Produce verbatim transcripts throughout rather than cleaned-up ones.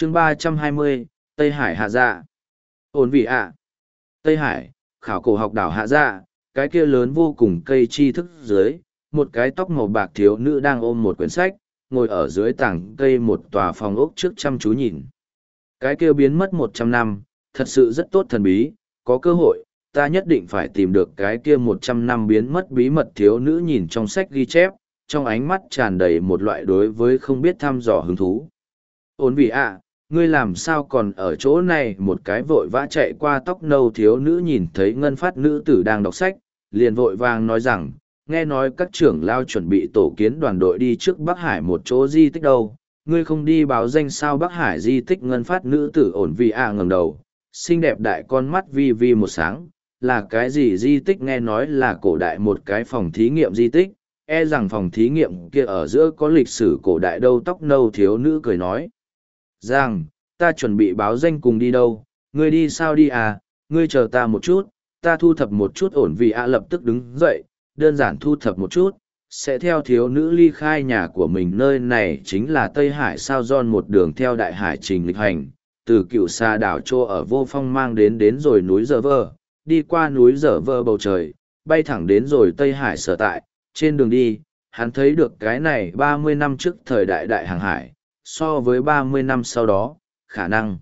chương ba trăm hai mươi, Tây Hải Hạ Dạ. Ổn vị ạ. Tây Hải, khảo cổ học đảo Hạ Dạ, cái kia lớn vô cùng cây chi thức dưới, một cái tóc màu bạc thiếu nữ đang ôm một quyển sách, ngồi ở dưới tảng cây một tòa phòng ốc trước chăm chú nhìn. Cái kia biến mất một trăm năm, thật sự rất tốt thần bí, có cơ hội, ta nhất định phải tìm được cái kia một trăm năm biến mất bí mật thiếu nữ nhìn trong sách ghi chép, trong ánh mắt tràn đầy một loại đối với không biết thăm dò hứng thú. Ổn vị ạ, ngươi làm sao còn ở chỗ này? Một cái vội vã chạy qua tóc nâu thiếu nữ nhìn thấy ngân phát nữ tử đang đọc sách, liền vội vàng nói rằng, nghe nói các trưởng lao chuẩn bị tổ kiến đoàn đội đi trước Bắc Hải một chỗ di tích đâu, ngươi không đi báo danh sao? Bắc Hải di tích. Ngân phát nữ tử ổn vị ạ ngẩng đầu, xinh đẹp đại con mắt vi vi một sáng, là cái gì di tích? Nghe nói là cổ đại một cái phòng thí nghiệm di tích, e rằng phòng thí nghiệm kia ở giữa có lịch sử cổ đại đâu. Tóc nâu thiếu nữ cười nói rằng, ta chuẩn bị báo danh cùng đi đâu, ngươi đi sao? Đi à, ngươi chờ ta một chút, ta thu thập một chút. Ổn vị ạ lập tức đứng dậy, đơn giản thu thập một chút, sẽ theo thiếu nữ ly khai nhà của mình. Nơi này chính là Tây Hải sao? John một đường theo đại hải trình lịch hành, từ cựu xa đảo Trô ở vô phong mang đến đến rồi núi Dở Vơ, đi qua núi Dở Vơ bầu trời, bay thẳng đến rồi Tây Hải sở tại. Trên đường đi, hắn thấy được cái này ba mươi năm trước thời đại đại hàng hải, so với ba mươi năm sau đó, khả năng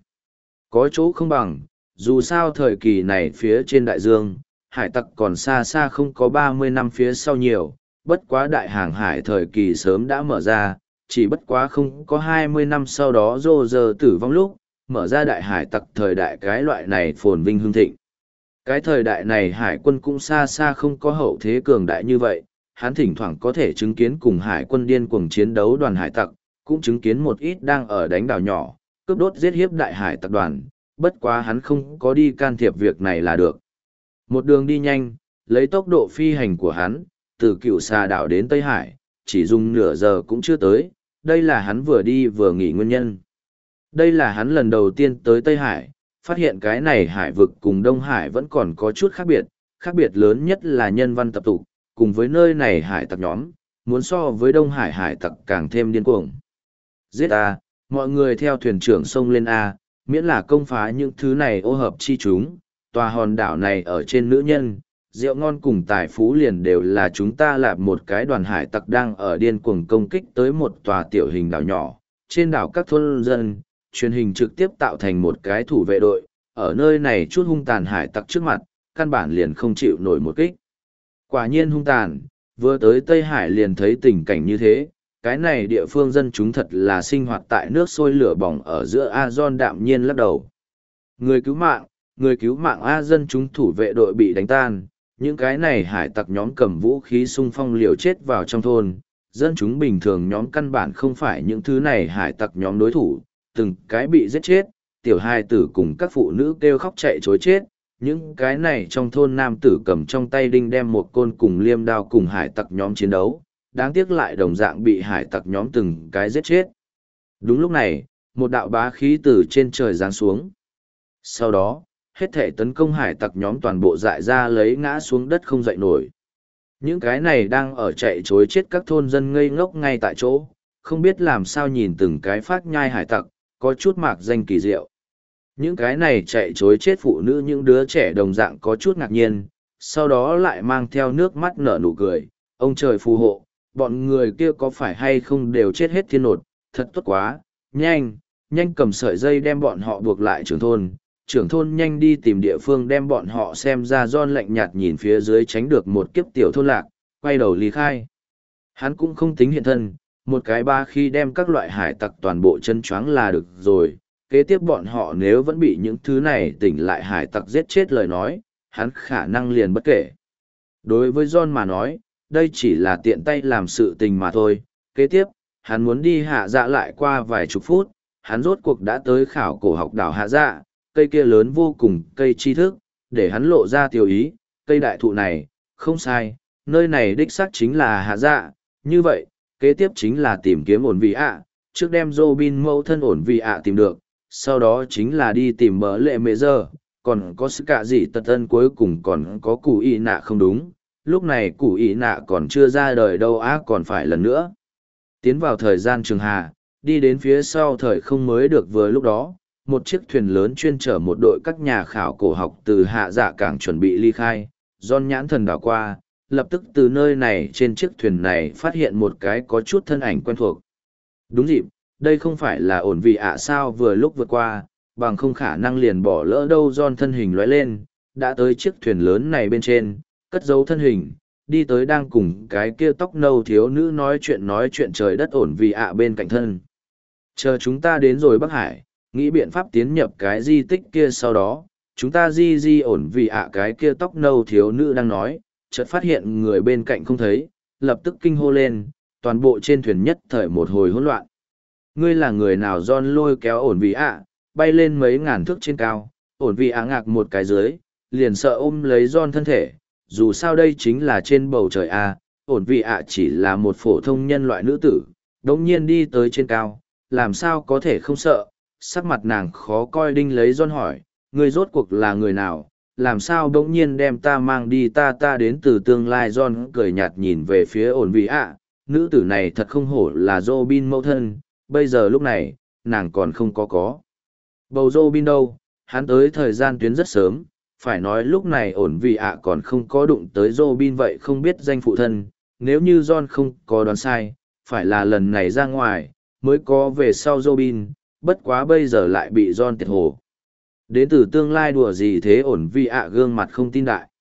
có chỗ không bằng, dù sao thời kỳ này phía trên đại dương, hải tặc còn xa xa không có ba mươi năm phía sau nhiều, bất quá đại hàng hải thời kỳ sớm đã mở ra, chỉ bất quá không có hai mươi năm sau đó Rô Rơ tử vong lúc, mở ra đại hải tặc thời đại. Cái loại này phồn vinh hưng thịnh. Cái thời đại này hải quân cũng xa xa không có hậu thế cường đại như vậy, hắn thỉnh thoảng có thể chứng kiến cùng hải quân điên cuồng chiến đấu đoàn hải tặc, cũng chứng kiến một ít đang ở đánh đảo nhỏ, cướp đốt giết hiếp đại hải tặc đoàn, bất quá hắn không có đi can thiệp việc này là được. Một đường đi nhanh, lấy tốc độ phi hành của hắn, từ cựu xà đảo đến Tây Hải, chỉ dùng nửa giờ cũng chưa tới, đây là hắn vừa đi vừa nghỉ nguyên nhân. Đây là hắn lần đầu tiên tới Tây Hải, phát hiện cái này hải vực cùng Đông Hải vẫn còn có chút khác biệt, khác biệt lớn nhất là nhân văn tập tục, cùng với nơi này hải tặc nhóm, muốn so với Đông Hải hải tặc càng thêm điên cuồng. Giết A, mọi người theo thuyền trưởng xông lên A, miễn là công phá những thứ này ô hợp chi chúng, tòa hòn đảo này ở trên nữ nhân, rượu ngon cùng tài phú liền đều là chúng ta. Lạp một cái đoàn hải tặc đang ở điên cuồng công kích tới một tòa tiểu hình đảo nhỏ, trên đảo các thôn dân, truyền hình trực tiếp tạo thành một cái thủ vệ đội, ở nơi này chút hung tàn hải tặc trước mặt, căn bản liền không chịu nổi một kích. Quả nhiên hung tàn, vừa tới Tây Hải liền thấy tình cảnh như thế, cái này địa phương dân chúng thật là sinh hoạt tại nước sôi lửa bỏng ở giữa. A. John đạm nhiên lắc đầu. Người cứu mạng, người cứu mạng A. Dân chúng thủ vệ đội bị đánh tan, những cái này hải tặc nhóm cầm vũ khí xung phong liều chết vào trong thôn, dân chúng bình thường nhóm căn bản không phải những thứ này hải tặc nhóm đối thủ, từng cái bị giết chết, tiểu hài tử cùng các phụ nữ kêu khóc chạy chối chết. Những cái này trong thôn nam tử cầm trong tay đinh đem một côn cùng liêm đao cùng hải tặc nhóm chiến đấu, đáng tiếc lại đồng dạng bị hải tặc nhóm từng cái giết chết. Đúng lúc này, một đạo bá khí từ trên trời giáng xuống. Sau đó, hết thể tấn công hải tặc nhóm toàn bộ dại ra lấy ngã xuống đất không dậy nổi. Những cái này đang ở chạy chối chết các thôn dân ngây ngốc ngay tại chỗ, không biết làm sao nhìn từng cái phát nhai hải tặc, có chút mạc danh kỳ diệu. Những cái này chạy chối chết phụ nữ, những đứa trẻ đồng dạng có chút ngạc nhiên, sau đó lại mang theo nước mắt nở nụ cười. Ông trời phù hộ, bọn người kia có phải hay không đều chết hết thiên nột, thật tốt quá, nhanh, nhanh cầm sợi dây đem bọn họ buộc lại trưởng thôn. Trưởng thôn nhanh đi tìm địa phương đem bọn họ xem ra. John lạnh nhạt nhìn phía dưới tránh được một kiếp tiểu thôn lạc, quay đầu ly khai. Hắn cũng không tính hiện thân, một cái ba khi đem các loại hải tặc toàn bộ chân choáng là được rồi. Kế tiếp bọn họ nếu vẫn bị những thứ này tỉnh lại hải tặc giết chết lời nói, hắn khả năng liền bất kể. Đối với John mà nói, đây chỉ là tiện tay làm sự tình mà thôi. Kế tiếp, hắn muốn đi hạ dạ lại qua vài chục phút, hắn rốt cuộc đã tới khảo cổ học đảo hạ dạ, cây kia lớn vô cùng, cây tri thức, để hắn lộ ra tiêu ý, cây đại thụ này, không sai, nơi này đích xác chính là hạ dạ. Như vậy, kế tiếp chính là tìm kiếm ổn vị ạ, trước đem Robin mẫu thân ổn vị ạ tìm được, sau đó chính là đi tìm bờ lệ mẹ giờ, còn có sự cả gì tật tân, cuối cùng còn có củ y nạ không đúng, lúc này củ y nạ còn chưa ra đời đâu á, còn phải lần nữa tiến vào thời gian trường hà. đi đến phía sau thời không mới được vừa lúc đó, một chiếc thuyền lớn chuyên chở một đội các nhà khảo cổ học từ hạ dạ cảng chuẩn bị ly khai. John nhãn thần đảo qua, lập tức từ nơi này trên chiếc thuyền này phát hiện một cái có chút thân ảnh quen thuộc. Đúng dịp, đây không phải là ổn vị ạ sao vừa lúc vượt qua, bằng không khả năng liền bỏ lỡ đâu. John thân hình lóe lên, đã tới chiếc thuyền lớn này bên trên, cất giấu thân hình, đi tới đang cùng cái kia tóc nâu thiếu nữ nói chuyện nói chuyện trời đất ổn vị ạ bên cạnh thân. Chờ chúng ta đến rồi Bắc Hải, nghĩ biện pháp tiến nhập cái di tích kia sau đó, chúng ta di di ổn vị ạ cái kia tóc nâu thiếu nữ đang nói, chợt phát hiện người bên cạnh không thấy, lập tức kinh hô lên, toàn bộ trên thuyền nhất thời một hồi hỗn loạn. Ngươi là người nào? John lôi kéo ổn vị ạ, bay lên mấy ngàn thước trên cao, ổn vị ạ ngạc một cái dưới, liền sợ ôm lấy John thân thể, dù sao đây chính là trên bầu trời a, ổn vị ạ chỉ là một phổ thông nhân loại nữ tử, đống nhiên đi tới trên cao, làm sao có thể không sợ. Sắc mặt nàng khó coi đinh lấy John hỏi, ngươi rốt cuộc là người nào, làm sao đống nhiên đem ta mang đi? Ta ta đến từ tương lai. John cười nhạt nhìn về phía ổn vị ạ, nữ tử này thật không hổ là Robin mẫu thân, bây giờ lúc này, nàng còn không có có. Bầu Robin đâu, hắn tới thời gian tuyến rất sớm, phải nói lúc này ổn vị ạ còn không có đụng tới Robin, vậy không biết danh phụ thân, nếu như John không có đoán sai, phải là lần này ra ngoài, mới có về sau Robin, bất quá bây giờ lại bị John tiệt hồ. Đến từ tương lai đùa gì thế? Ổn vị ạ gương mặt không tin đại.